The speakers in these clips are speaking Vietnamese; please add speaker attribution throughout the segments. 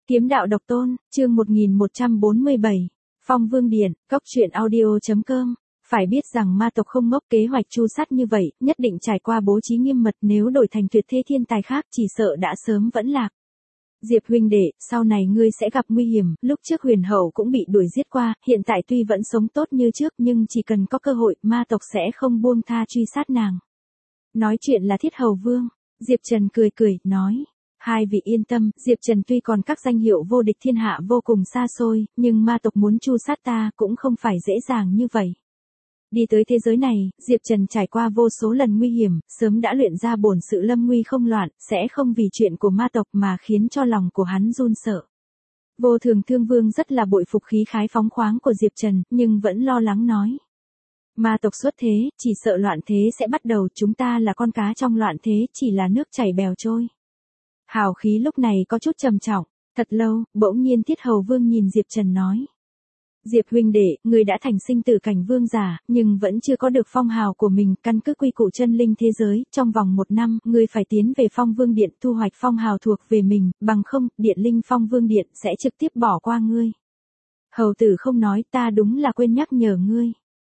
Speaker 1: Kiếm đạo độc tôn, chương 1147. Phong Vương Điện, Cốc truyện audio.com. Phải biết rằng ma tộc không ngốc, kế hoạch chu sát như vậy, nhất định trải qua bố trí nghiêm mật, nếu đổi thành tuyệt thế thiên tài khác chỉ sợ đã sớm vẫn lạc. Diệp huynh đệ, sau này ngươi sẽ gặp nguy hiểm, lúc trước huyền hậu cũng bị đuổi giết qua, hiện tại tuy vẫn sống tốt như trước nhưng chỉ cần có cơ hội, ma tộc sẽ không buông tha truy sát nàng. Nói chuyện là Thiết Hầu Vương. Diệp Trần cười cười, nói. Hai vị yên tâm, Diệp Trần tuy còn các danh hiệu vô địch thiên hạ vô cùng xa xôi, nhưng ma tộc muốn chu sát ta cũng không phải dễ dàng như vậy. Đi tới thế giới này, Diệp Trần trải qua vô số lần nguy hiểm, sớm đã luyện ra bổn sự lâm nguy không loạn, sẽ không vì chuyện của ma tộc mà khiến cho lòng của hắn run sợ. Vô Thường Thương Vương rất là bội phục khí khái phóng khoáng của Diệp Trần, nhưng vẫn lo lắng nói. Ma tộc xuất thế, chỉ sợ loạn thế sẽ bắt đầu, chúng ta là con cá trong loạn thế, chỉ là nước chảy bèo trôi. Hào khí lúc này có chút trầm trọng, thật lâu, bỗng nhiên Thiết Hầu Vương nhìn Diệp Trần nói. Diệp huynh đệ, người đã thành sinh tử cảnh vương giả, nhưng vẫn chưa có được phong hào của mình, căn cứ quy củ chân linh thế giới, trong vòng 1 năm, người phải tiến về Phong Vương Điện thu hoạch phong hào thuộc về mình, bằng không, Điện linh Phong Vương Điện sẽ trực tiếp bỏ qua ngươi. Hầu tử không nói, ta đúng là quên nhắc nhở ngươi.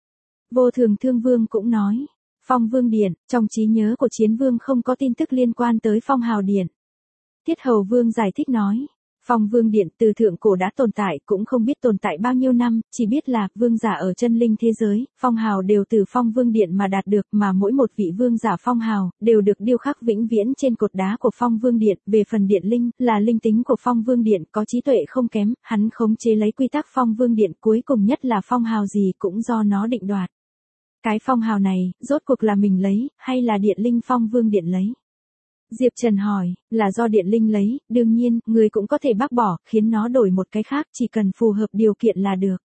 Speaker 1: Vô Thường Thương Vương cũng nói, Phong Vương Điện, trong trí nhớ của Chiến Vương không có tin tức liên quan tới phong hào điện. Thiết Hầu Vương giải thích nói, Phong Vương Điện từ thượng cổ đã tồn tại, cũng không biết tồn tại bao nhiêu năm, chỉ biết là vương giả ở chân linh thế giới, phong hào đều từ Phong Vương Điện mà đạt được, mà mỗi một vị vương giả phong hào đều được điêu khắc vĩnh viễn trên cột đá của Phong Vương Điện. Về phần điện linh, là linh tính của Phong Vương Điện, có trí tuệ không kém, hắn khống chế lấy quy tắc Phong Vương Điện, cuối cùng nhất là phong hào gì cũng do nó định đoạt. Cái phong hào này, rốt cuộc là mình lấy, hay là điện linh Phong Vương Điện lấy? Diệp Trần hỏi, là do điện linh lấy, đương nhiên, người cũng có thể bác bỏ, khiến nó đổi một cái khác, chỉ cần phù hợp điều kiện là được.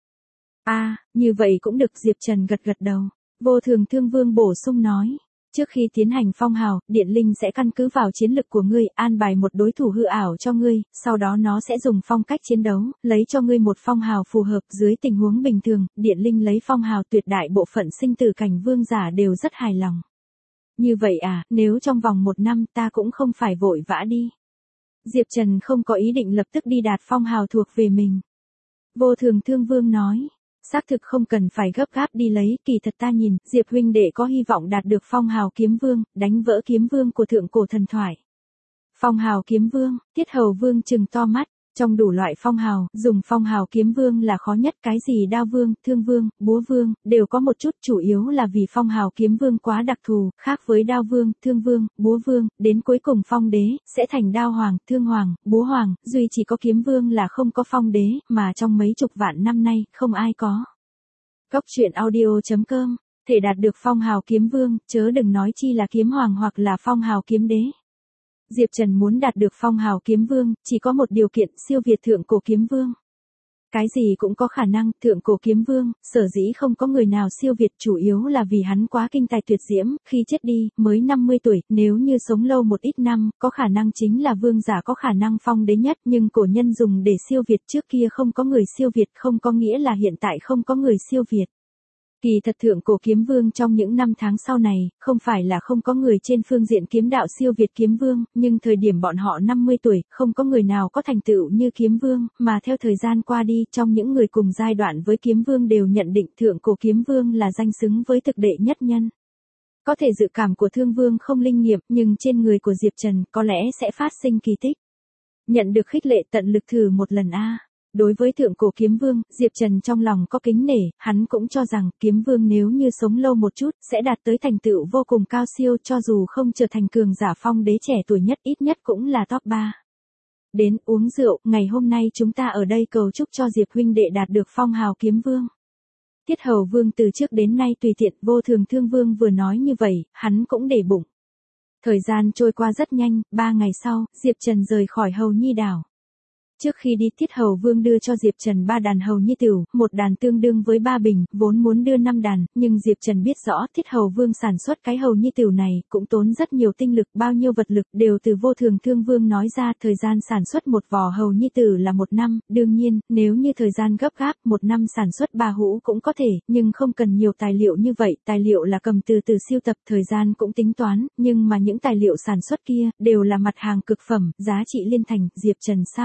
Speaker 1: Như vậy cũng được, Diệp Trần gật gật đầu. Vô Thường Thương Vương bổ sung nói, trước khi tiến hành phong hào, điện linh sẽ căn cứ vào chiến lực của ngươi, an bài một đối thủ hư ảo cho ngươi, sau đó nó sẽ dùng phong cách chiến đấu, lấy cho ngươi một phong hào phù hợp. Dưới tình huống bình thường, điện linh lấy phong hào, tuyệt đại bộ phận sinh tử cảnh vương giả đều rất hài lòng. Như vậy nếu trong vòng 1 năm ta cũng không phải vội vã đi. Diệp Trần không có ý định lập tức đi đạt phong hào thuộc về mình. Vô Thường Thương Vương nói, xác thực không cần phải gấp gáp đi lấy, kỳ thật ta nhìn, Diệp huynh đệ có hy vọng đạt được phong hào kiếm vương, đánh vỡ kiếm vương của thượng cổ thần thoại. Phong hào kiếm vương, Thiết Hầu Vương trừng to mắt. Trong đủ loại phong hào, dùng phong hào kiếm vương là khó nhất, cái gì đao vương, thương vương, búa vương, đều có một chút, chủ yếu là vì phong hào kiếm vương quá đặc thù, khác với đao vương, thương vương, búa vương, đến cuối cùng phong đế, sẽ thành đao hoàng, thương hoàng, búa hoàng, duy chỉ có kiếm vương là không có phong đế, mà trong mấy chục vạn năm nay, không ai có. Cốc truyện audio.com, thể đạt được phong hào kiếm vương, chớ đừng nói chi là kiếm hoàng hoặc là phong hào kiếm đế. Diệp Trần muốn đạt được phong hào kiếm vương, chỉ có một điều kiện, siêu việt thượng cổ kiếm vương. Cái gì cũng có khả năng, thượng cổ kiếm vương, sở dĩ không có người nào siêu việt, chủ yếu là vì hắn quá kinh tài tuyệt diễm, khi chết đi, mới 50 tuổi, nếu như sống lâu một ít năm, có khả năng chính là vương giả có khả năng phong đế nhất, nhưng cổ nhân dùng để siêu việt, trước kia không có người siêu việt, không có nghĩa là hiện tại không có người siêu việt. Kỳ thật thượng cổ kiếm vương trong những năm tháng sau này, không phải là không có người trên phương diện kiếm đạo siêu việt kiếm vương, nhưng thời điểm bọn họ 50 tuổi, không có người nào có thành tựu như kiếm vương, mà theo thời gian qua đi, trong những người cùng giai đoạn với kiếm vương đều nhận định thượng cổ kiếm vương là danh xứng với thực đệ nhất nhân. Có thể dự cảm của Thương Vương không linh nghiệm, nhưng trên người của Diệp Trần có lẽ sẽ phát sinh kỳ tích. Nhận được khích lệ, tận lực thử một lần Đối với thượng cổ kiếm vương, Diệp Trần trong lòng có kính nể, hắn cũng cho rằng kiếm vương nếu như sống lâu một chút, sẽ đạt tới thành tựu vô cùng cao siêu, cho dù không trở thành cường giả phong đế trẻ tuổi nhất, ít nhất cũng là top 3. Đến uống rượu, ngày hôm nay chúng ta ở đây cầu chúc cho Diệp huynh đệ đạt được phong hào kiếm vương. Thiết Hầu Vương từ trước đến nay tùy tiện, Vô Thường Thương Vương vừa nói như vậy, hắn cũng để bụng. Thời gian trôi qua rất nhanh, 3 ngày sau, Diệp Trần rời khỏi Hầu Nhi đảo. Trước khi đi, Thiết Hầu Vương đưa cho Diệp Trần 3 đàn hầu nhi tửu, 1 đàn tương đương với 3 bình, vốn muốn đưa 5 đàn, nhưng Diệp Trần biết rõ Thiết Hầu Vương sản xuất cái hầu nhi tửu này, cũng tốn rất nhiều tinh lực, bao nhiêu vật lực, đều từ Vô Thường Thương Vương nói ra, thời gian sản xuất một vò hầu nhi tửu là 1 năm, đương nhiên, nếu như thời gian gấp gáp, 1 năm sản xuất 3 hũ cũng có thể, nhưng không cần nhiều tài liệu như vậy, tài liệu là cầm từ siêu tập, thời gian cũng tính toán, nhưng mà những tài liệu sản xuất kia, đều là mặt hàng cực phẩm, giá trị liên thành, Diệp Trần sao có thể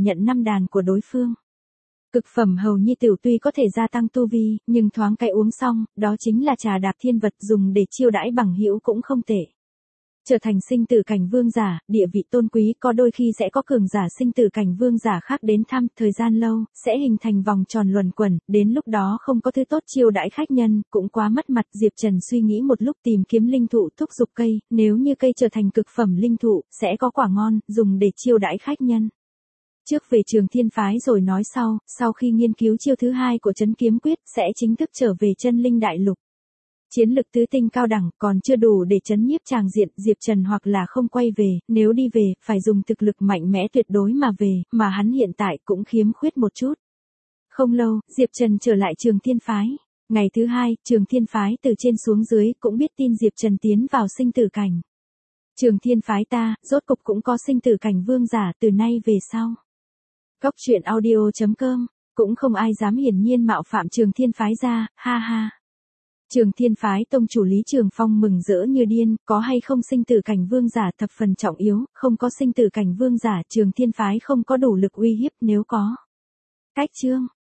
Speaker 1: nhận 5 đàn của đối phương. Cực phẩm hầu nhi tiểu tuy có thể gia tăng tu vi, nhưng thoáng cái uống xong, đó chính là trà đạp thiên vật dùng để chiêu đãi bằng hữu cũng không tệ. Trở thành sinh tử cảnh vương giả, địa vị tôn quý, có đôi khi sẽ có cường giả sinh tử cảnh vương giả khác đến thăm, thời gian lâu, sẽ hình thành vòng tròn luẩn quẩn, đến lúc đó không có thứ tốt chiêu đãi khách nhân, cũng quá mất mặt. Diệp Trần suy nghĩ một lúc tìm kiếm linh thụ thúc giục cây, nếu như cây trở thành cực phẩm linh thụ, sẽ có quả ngon, dùng để chiêu đãi khách nhân. Trước về Trường Thiên phái rồi nói sau khi nghiên cứu chiêu thứ 2 của Trấn Kiếm Quyết, sẽ chính thức trở về Chân Linh Đại Lục. Chiến lực tứ tinh cao đẳng còn chưa đủ để chấn nhiếp tràng diện, Diệp Trần hoặc là không quay về, nếu đi về, phải dùng thực lực mạnh mẽ tuyệt đối mà về, mà hắn hiện tại cũng khiếm khuyết một chút. Không lâu, Diệp Trần trở lại Trường Thiên phái. Ngày thứ 2, Trường Thiên phái từ trên xuống dưới cũng biết tin Diệp Trần tiến vào sinh tử cảnh. Trường Thiên phái ta, rốt cục cũng có sinh tử cảnh vương giả từ nay về sau. Góc truyện audio.com, cũng không ai dám hiển nhiên mạo phạm Trường Thiên phái ra, ha ha. Trường Thiên phái tông chủ Lý Trường Phong mừng rỡ như điên, có hay không sinh tử cảnh vương giả thập phần trọng yếu, không có sinh tử cảnh vương giả Trường Thiên phái không có đủ lực uy hiếp, nếu có. Cách chương